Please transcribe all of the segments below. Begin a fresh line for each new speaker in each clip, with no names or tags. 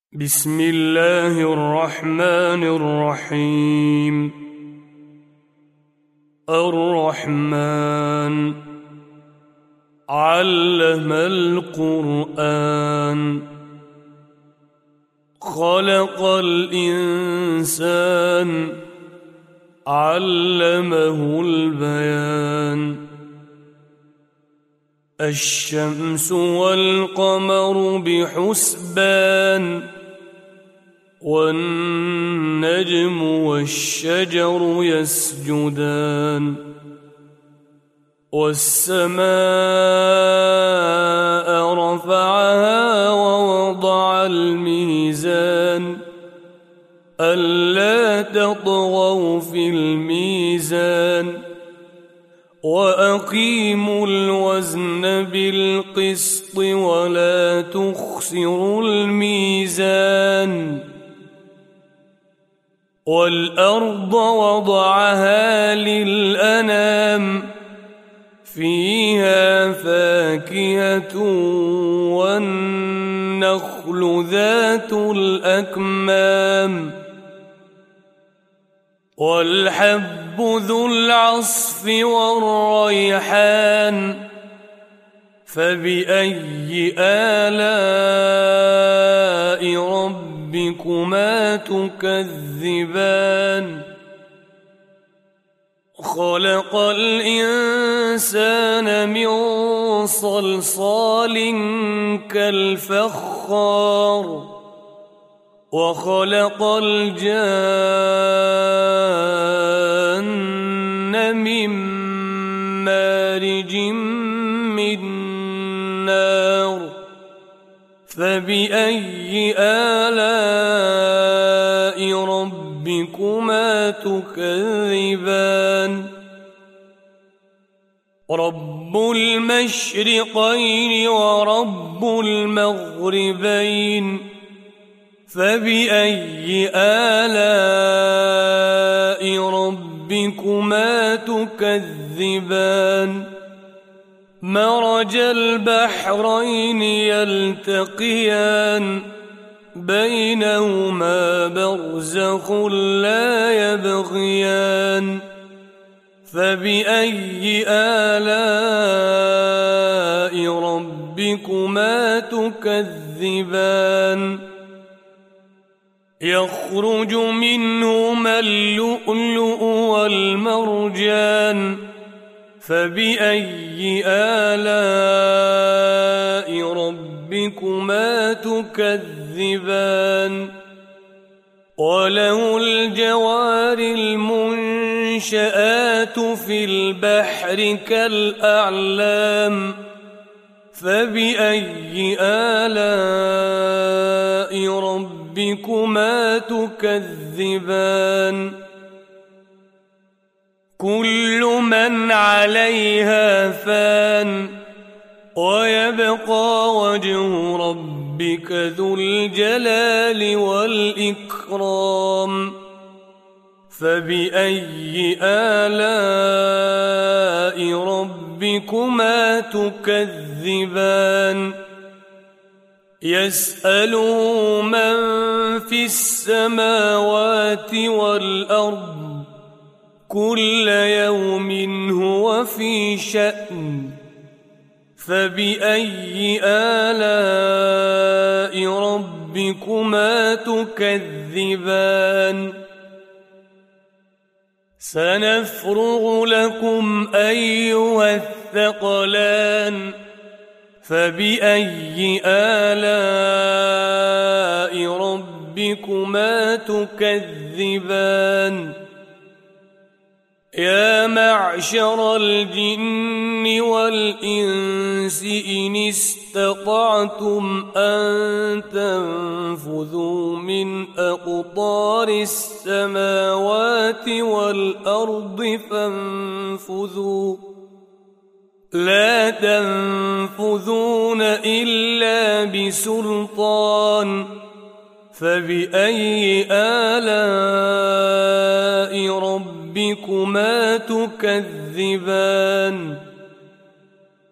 بسم الله الرحمن الرحيم. الرحمن علم القرآن خلق الإنسان علمه البيان. الشمس والقمر بحسبان والنجم والشجر يسجدان. والسماء رفعها ووضع الميزان ألا تطغوا في الميزان وأقيموا الوزن بالقسط ولا تخسروا الميزان. والأرض وضعها للأنام فيها فاكهة والنخل ذات الأكمام والحب ذو العصف والريحان. فبأي آلاء ربكما تكذبان؟ خلق الإنسان من صلصال كالفخار وخلق الجان من مارج من نار. فبأي آلاء ربكما تكذبان؟ رب المشرقين ورب المغربين. فبأي آلاء ربكما تكذبان؟ مرج البحرين يلتقيان بينهما برزخ لا يبغيان. فبأي آلاء ربكما تكذبان؟ يخرج منهما اللؤلؤ والمرجان. فبأي آلاء ربكما تكذبان؟ وله الجوار المنشآت في البحر كالأعلام. فبأي آلاء ربكما تكذبان؟ كل من عليها فان ويبقى وجه ربك ذو الجلال والإكرام. فبأي آلاء ربكما تكذبان؟ يسأله من في السماوات والأرض كل يوم هو في شأن. فبأي آلاء ربكما تكذبان؟ سنفرغ لكم أيها الثقلان. فبأي آلاء ربكما تكذبان؟ يا معشر الجن والإنس إن استطعتم أن تنفذوا من أقطار السماوات والأرض فانفذوا لا تنفذون إلا بسلطان. فبأي آلاء ربكما تكذبان؟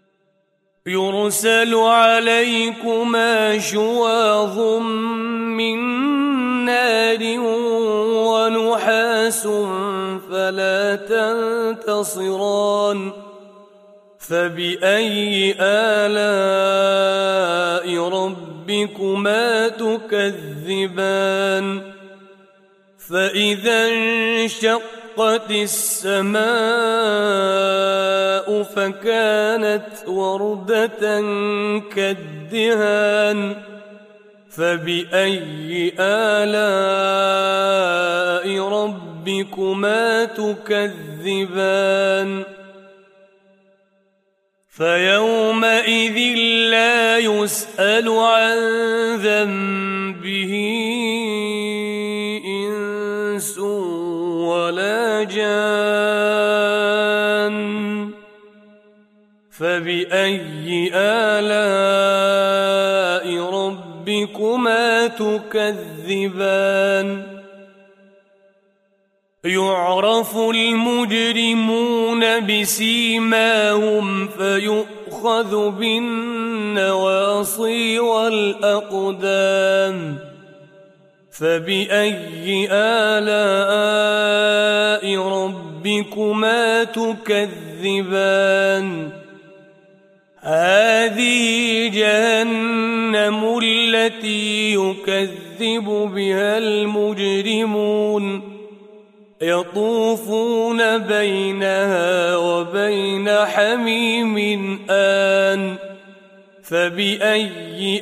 يرسل عليكما شواظ من ناس فلا تنتصران فبأي آلاء ربكما تكذبان فإذا انشقت السماء فكانت وردة كالدهان فبأي آلاء ربكما تكذبان فيومئذ لا يسأل عن ذنبه إنس ولا جان فبأي آلاء ربكما تكذبان يعرف المجرمون بسيماهم فيؤخذ بالنواصي والأقدام فبأي آلاء ربكما تكذبان هذه جهنم التي يكذب بها المجرمون يطوفون بينها وبين حميم آن فبأي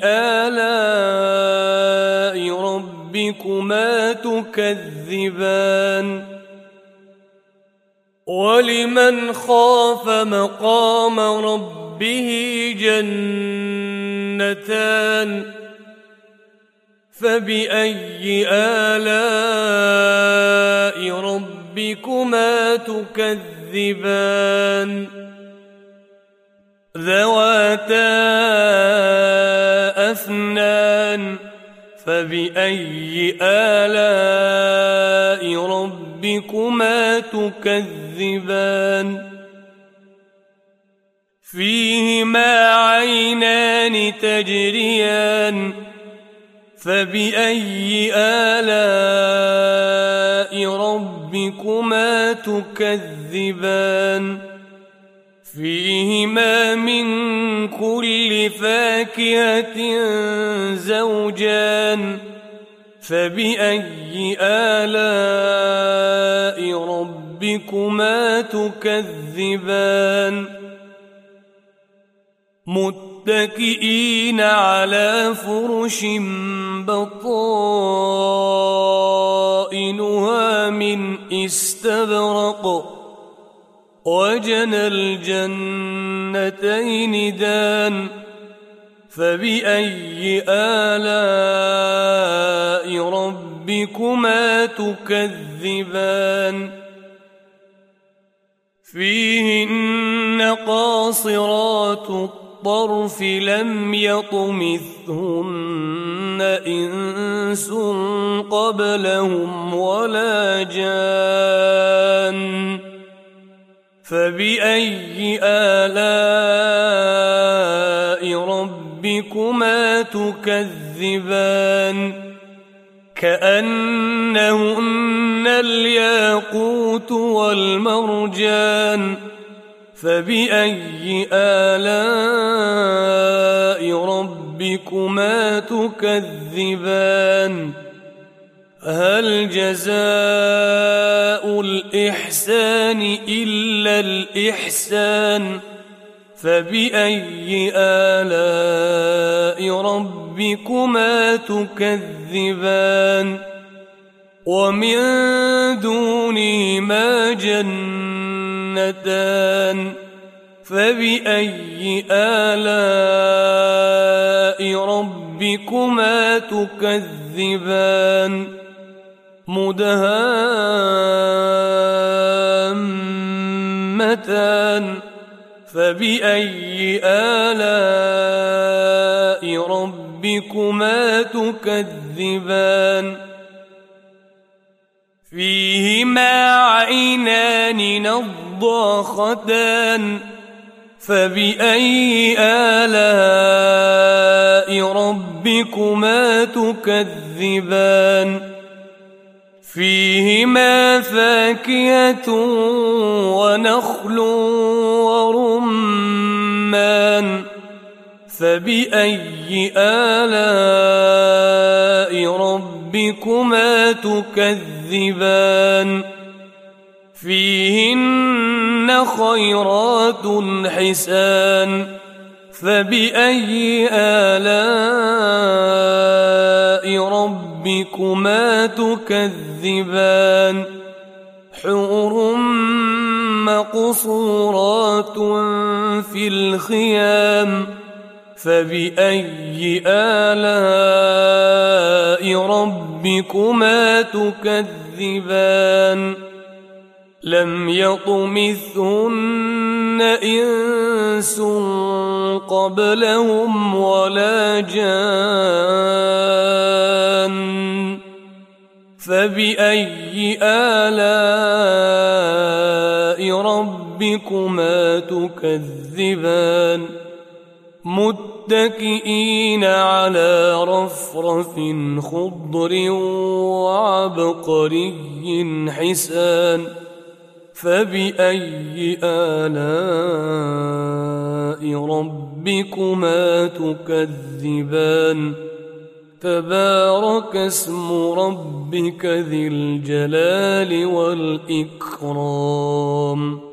آلاء ربكما تكذبان ولمن خاف مقام ربه جنتان فبأي آلاء ربكما تكذبان ذواتا أفنان فبأي آلاء ربكما تكذبان فيهما عينان تجريان فبأي آلاء ربكما تكذبان فيهما من كل فاكهة زوجان فبأي آلاء ربكما تكذبان متكئين على فرش بطائنها من استبرق وجنى الجنتين دان فبأي آلاء ربكما تكذبان فيهن قاصرات الطرف لم يطمثهن إنس قبلهم ولا جان فبأي آلاء ربكما تكذبان كأنهن الياقوت والمرجان فبأي آلاء ربكما تكذبان هل جزاء الإحسان إلا الإحسان فبأي آلاء ربكما تكذبان ومن دونهما جنتان فبأي آلاء ربكما تكذبان مدهامتان فبأي آلاء ربكما تكذبان فيهما عينان نضاختان فبأي آلاء ربكما تكذبان فيهما فاكهة ونخل ورمان فبأي آلاء ربكما تكذبان فيهن خيرات حسان فبأي آلاء ربكما تكذبان حور مقصورات في الخيام فبأي آلاء ربكما تكذبان لم يطمثهن إنس قبلهم ولا جان فبأي آلاء ربكما تكذبان متكئين على رفرف خضر وعبقري حسان فبأي آلاء ربكما تكذبان تبارك اسم ربك ذي الجلال والإكرام